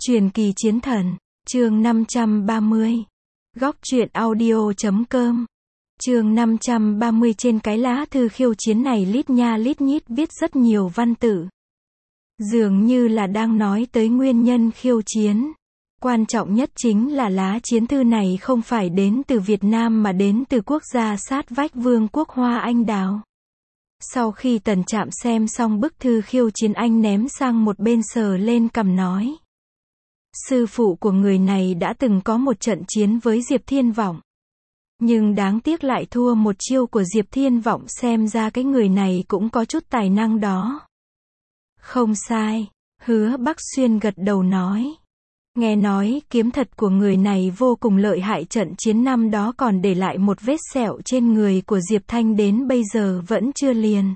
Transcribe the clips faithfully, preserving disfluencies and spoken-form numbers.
Truyền kỳ chiến thần, chương năm trăm ba mươi. Góc truyện audio chấm com. Chương năm trăm ba mươi. Trên cái lá thư khiêu chiến này lít nha lít nhít viết rất nhiều văn tự. Dường như là đang nói tới nguyên nhân khiêu chiến. Quan trọng nhất chính là lá chiến thư này không phải đến từ Việt Nam mà đến từ quốc gia sát vách Vương quốc Hoa Anh Đào. Sau khi Tần Trạm xem xong bức thư khiêu chiến, anh ném sang một bên, sờ lên cằm nói: sư phụ của người này đã từng có một trận chiến với Diệp Thiên Vọng. Nhưng đáng tiếc lại thua một chiêu của Diệp Thiên Vọng, xem ra cái người này cũng có chút tài năng đó. Không sai, Hứa Bắc Xuyên gật đầu nói. Nghe nói kiếm thuật của người này vô cùng lợi hại, trận chiến năm đó còn để lại một vết sẹo trên người của Diệp Thanh đến bây giờ vẫn chưa liền.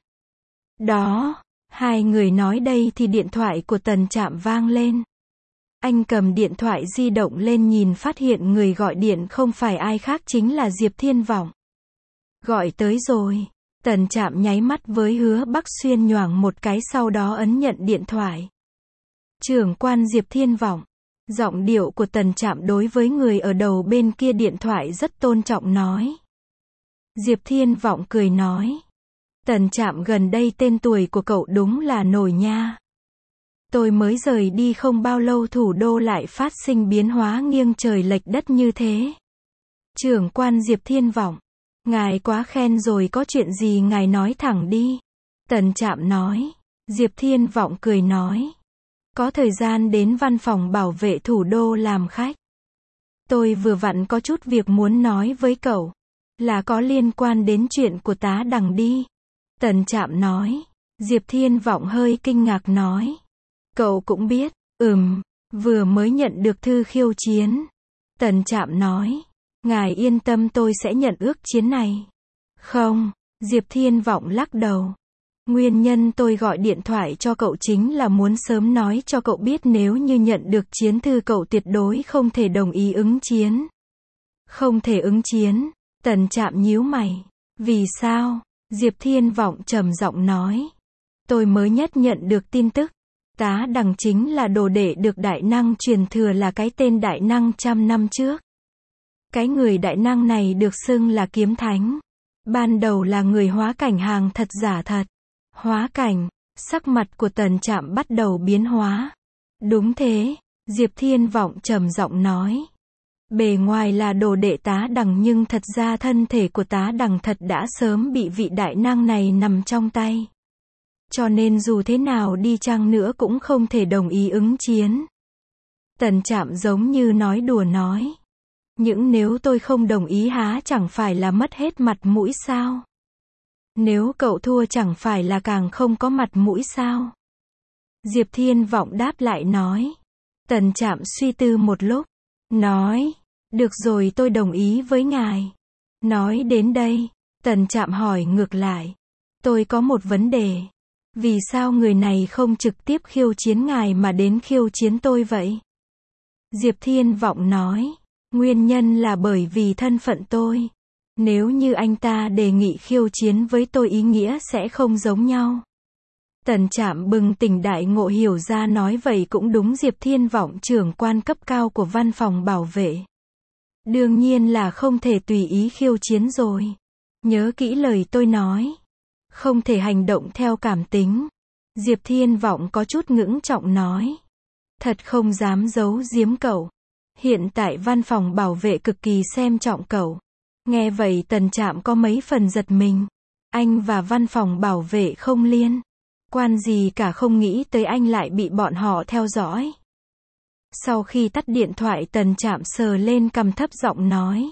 Đó, hai người nói đây thì điện thoại của Tần Trạm vang lên. Anh cầm điện thoại di động lên nhìn, phát hiện người gọi điện không phải ai khác chính là Diệp Thiên Vọng. Gọi tới rồi. Tần Trạm nháy mắt với Hứa Bắc Xuyên nhoảng một cái, sau đó ấn nhận điện thoại. Trưởng quan Diệp Thiên Vọng. Giọng điệu của Tần Trạm đối với người ở đầu bên kia điện thoại rất tôn trọng nói. Diệp Thiên Vọng cười nói. Tần Trạm, gần đây tên tuổi của cậu đúng là nổi nha. Tôi mới rời đi không bao lâu thủ đô lại phát sinh biến hóa nghiêng trời lệch đất như thế. Trưởng quan Diệp Thiên Vọng. Ngài quá khen rồi, có chuyện gì ngài nói thẳng đi. Tần Trạm nói. Diệp Thiên Vọng cười nói. Có thời gian đến văn phòng bảo vệ thủ đô làm khách. Tôi vừa vặn có chút việc muốn nói với cậu. Là có liên quan đến chuyện của tá Đằng đi. Tần Trạm nói. Diệp Thiên Vọng hơi kinh ngạc nói. Cậu cũng biết. Ừm, vừa mới nhận được thư khiêu chiến. Tần Trạm nói. Ngài yên tâm, tôi sẽ nhận ước chiến này. Không, Diệp Thiên Vọng lắc đầu. Nguyên nhân tôi gọi điện thoại cho cậu chính là muốn sớm nói cho cậu biết, nếu như nhận được chiến thư cậu tuyệt đối không thể đồng ý ứng chiến. Không thể ứng chiến. Tần Trạm nhíu mày. Vì sao? Diệp Thiên Vọng trầm giọng nói. Tôi mới nhất nhận được tin tức. Tá Đằng chính là đồ đệ được đại năng truyền thừa, là cái tên đại năng trăm năm trước. Cái người đại năng này được xưng là kiếm thánh. Ban đầu là người hóa cảnh, hàng thật giả thật. Hóa cảnh. Sắc mặt của Tần Trạm bắt đầu biến hóa. Đúng thế. Diệp Thiên Vọng trầm giọng nói. Bề ngoài là đồ đệ tá Đằng, nhưng thật ra thân thể của tá Đằng thật đã sớm bị vị đại năng này nằm trong tay. Cho nên dù thế nào đi chăng nữa cũng không thể đồng ý ứng chiến. Tần Trạm giống như nói đùa nói. Những nếu tôi không đồng ý há chẳng phải là mất hết mặt mũi sao? Nếu cậu thua chẳng phải là càng không có mặt mũi sao? Diệp Thiên Vọng đáp lại nói. Tần Trạm suy tư một lúc. Nói. Được rồi, tôi đồng ý với ngài. Nói đến đây, Tần Trạm hỏi ngược lại. Tôi có một vấn đề. Vì sao người này không trực tiếp khiêu chiến ngài mà đến khiêu chiến tôi vậy? Diệp Thiên Vọng nói. Nguyên nhân là bởi vì thân phận tôi. Nếu như anh ta đề nghị khiêu chiến với tôi, ý nghĩa sẽ không giống nhau. Tần Trạm bừng tỉnh đại ngộ, hiểu ra nói vậy cũng đúng. Diệp Thiên Vọng trưởng quan cấp cao của văn phòng bảo vệ. Đương nhiên là không thể tùy ý khiêu chiến rồi. Nhớ kỹ lời tôi nói. Không thể hành động theo cảm tính. Diệp Thiên Vọng có chút ngưỡng trọng nói. Thật không dám giấu giếm cậu. Hiện tại văn phòng bảo vệ cực kỳ xem trọng cậu. Nghe vậy Tần Trạm có mấy phần giật mình. Anh và văn phòng bảo vệ không liên quan gì cả, không nghĩ tới anh lại bị bọn họ theo dõi. Sau khi tắt điện thoại, Tần Trạm sờ lên cằm, thấp giọng nói.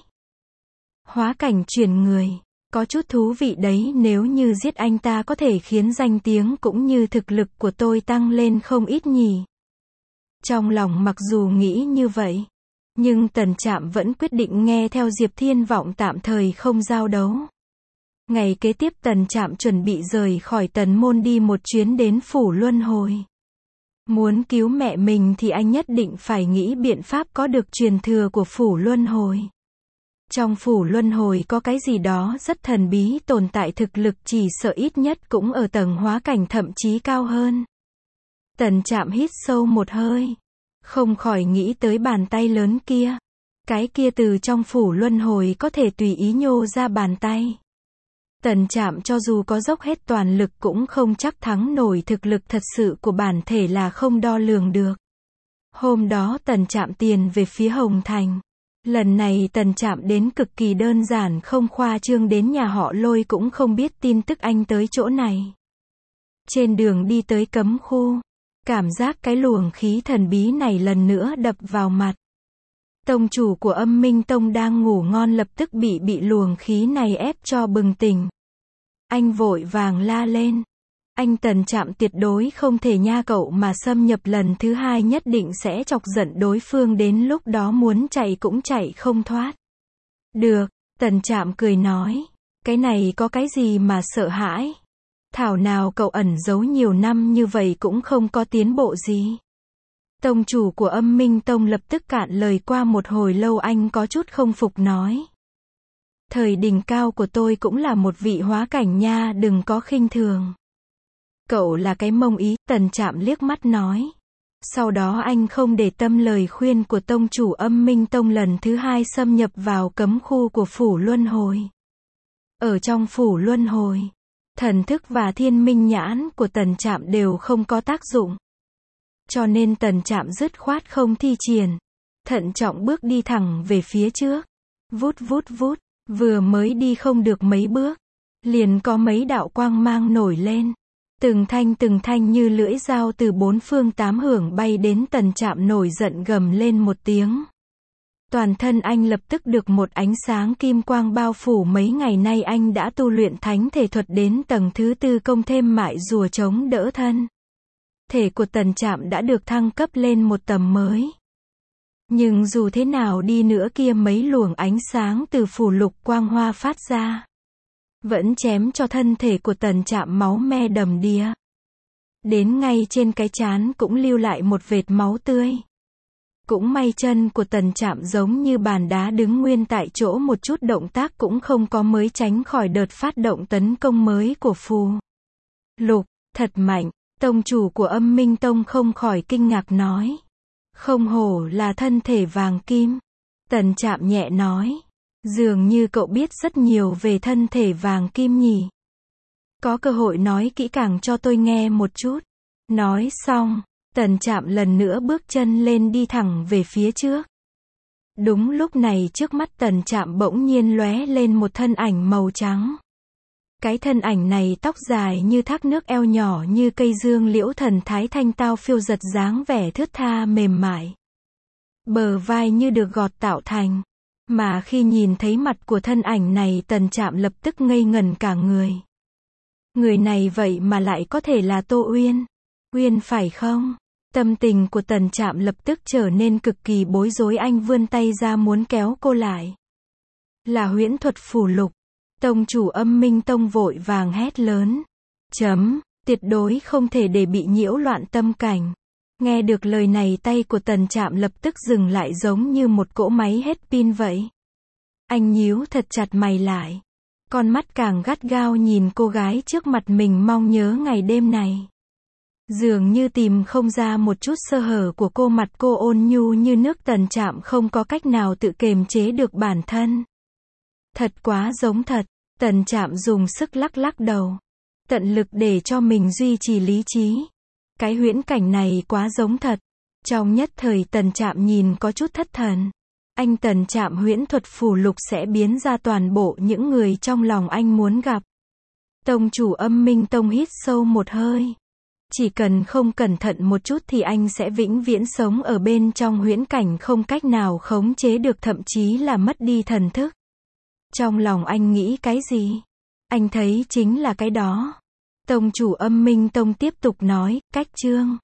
Hóa cảnh truyền người. Có chút thú vị đấy, nếu như giết anh ta có thể khiến danh tiếng cũng như thực lực của tôi tăng lên không ít nhỉ. Trong lòng mặc dù nghĩ như vậy, nhưng Tần Trạm vẫn quyết định nghe theo Diệp Thiên Vọng, tạm thời không giao đấu. Ngày kế tiếp Tần Trạm chuẩn bị rời khỏi Tần Môn đi một chuyến đến Phủ Luân Hồi. Muốn cứu mẹ mình thì anh nhất định phải nghĩ biện pháp có được truyền thừa của Phủ Luân Hồi. Trong Phủ Luân Hồi có cái gì đó rất thần bí tồn tại, thực lực chỉ sợ ít nhất cũng ở tầng hóa cảnh, thậm chí cao hơn. Tần Trạm hít sâu một hơi. Không khỏi nghĩ tới bàn tay lớn kia. Cái kia từ trong phủ luân hồi có thể tùy ý nhô ra bàn tay. Tần Trạm cho dù có dốc hết toàn lực cũng không chắc thắng nổi, thực lực thật sự của bản thể là không đo lường được. Hôm đó Tần Trạm tiền về phía Hồng Thành. Lần này Tần Trạm đến cực kỳ đơn giản, không khoa trương, đến nhà họ Lôi cũng không biết tin tức anh tới chỗ này. Trên đường đi tới cấm khu, cảm giác cái luồng khí thần bí này lần nữa đập vào mặt. Tông chủ của Âm Minh Tông đang ngủ ngon lập tức bị bị luồng khí này ép cho bừng tỉnh. Anh vội vàng la lên. Anh Tần Trạm tuyệt đối không thể nha cậu mà xâm nhập lần thứ hai, nhất định sẽ chọc giận đối phương, đến lúc đó muốn chạy cũng chạy không thoát. Được, Tần Trạm cười nói. Cái này có cái gì mà sợ hãi? Thảo nào cậu ẩn giấu nhiều năm như vậy cũng không có tiến bộ gì. Tông chủ của Âm Minh Tông lập tức cạn lời. Qua một hồi lâu anh có chút không phục nói. Thời đỉnh cao của tôi cũng là một vị hóa cảnh nha, đừng có khinh thường. Cậu là cái mông ý, Tần Trạm liếc mắt nói. Sau đó anh không để tâm lời khuyên của tông chủ Âm Minh Tông, lần thứ hai xâm nhập vào cấm khu của phủ luân hồi. Ở trong phủ luân hồi, thần thức và thiên minh nhãn của Tần Trạm đều không có tác dụng. Cho nên Tần Trạm dứt khoát không thi triển. Thận trọng bước đi thẳng về phía trước. Vút vút vút, vừa mới đi không được mấy bước, liền có mấy đạo quang mang nổi lên. Từng thanh từng thanh như lưỡi dao từ bốn phương tám hướng bay đến. Tần Trạm nổi giận gầm lên một tiếng. Toàn thân anh lập tức được một ánh sáng kim quang bao phủ. Mấy ngày nay anh đã tu luyện thánh thể thuật đến tầng thứ tư, công thêm mại rùa chống đỡ thân. Thể của Tần Trạm đã được thăng cấp lên một tầm mới. Nhưng dù thế nào đi nữa kia, mấy luồng ánh sáng từ phủ lục quang hoa phát ra, vẫn chém cho thân thể của Tần Trạm máu me đầm đìa. Đến ngay trên cái trán cũng lưu lại một vệt máu tươi. Cũng may chân của Tần Trạm giống như bàn đá đứng nguyên tại chỗ, một chút động tác cũng không có, mới tránh khỏi đợt phát động tấn công mới của phù lục. Thật mạnh. Tông chủ của Âm Minh Tông không khỏi kinh ngạc nói. Không hổ là thân thể vàng kim. Tần Trạm nhẹ nói. Dường như cậu biết rất nhiều về thân thể vàng kim nhỉ. Có cơ hội nói kỹ càng cho tôi nghe một chút. Nói xong, Tần Trạm lần nữa bước chân lên đi thẳng về phía trước. Đúng lúc này trước mắt Tần Trạm bỗng nhiên lóe lên một thân ảnh màu trắng. Cái thân ảnh này tóc dài như thác nước, eo nhỏ như cây dương liễu, thần thái thanh tao phiêu giật, dáng vẻ thướt tha mềm mại. Bờ vai như được gọt tạo thành. Mà khi nhìn thấy mặt của thân ảnh này, Tần Trạm lập tức ngây ngẩn cả người. Người này vậy mà lại có thể là Tô Uyên. Uyên phải không? Tâm tình của Tần Trạm lập tức trở nên cực kỳ bối rối, anh vươn tay ra muốn kéo cô lại. Là huyễn thuật phù lục. Tông chủ Âm Minh Tông vội vàng hét lớn. Chấm, tuyệt đối không thể để bị nhiễu loạn tâm cảnh. Nghe được lời này, tay của Tần Trạm lập tức dừng lại giống như một cỗ máy hết pin vậy. Anh nhíu thật chặt mày lại. Con mắt càng gắt gao nhìn cô gái trước mặt mình, mong nhớ ngày đêm này. Dường như tìm không ra một chút sơ hở của cô, mặt cô ôn nhu như nước. Tần Trạm không có cách nào tự kiềm chế được bản thân. Thật quá giống thật. Tần Trạm dùng sức lắc lắc đầu, tận lực để cho mình duy trì lý trí. Cái huyễn cảnh này quá giống thật. Trong nhất thời Tần Trạm nhìn có chút thất thần. Anh Tần Trạm huyễn thuật phù lục sẽ biến ra toàn bộ những người trong lòng anh muốn gặp. Tông chủ Âm Minh Tông hít sâu một hơi. Chỉ cần không cẩn thận một chút thì anh sẽ vĩnh viễn sống ở bên trong huyễn cảnh, không cách nào khống chế được, thậm chí là mất đi thần thức. Trong lòng anh nghĩ cái gì, anh thấy chính là cái đó. Tông chủ Âm Minh Tông tiếp tục nói, cách chương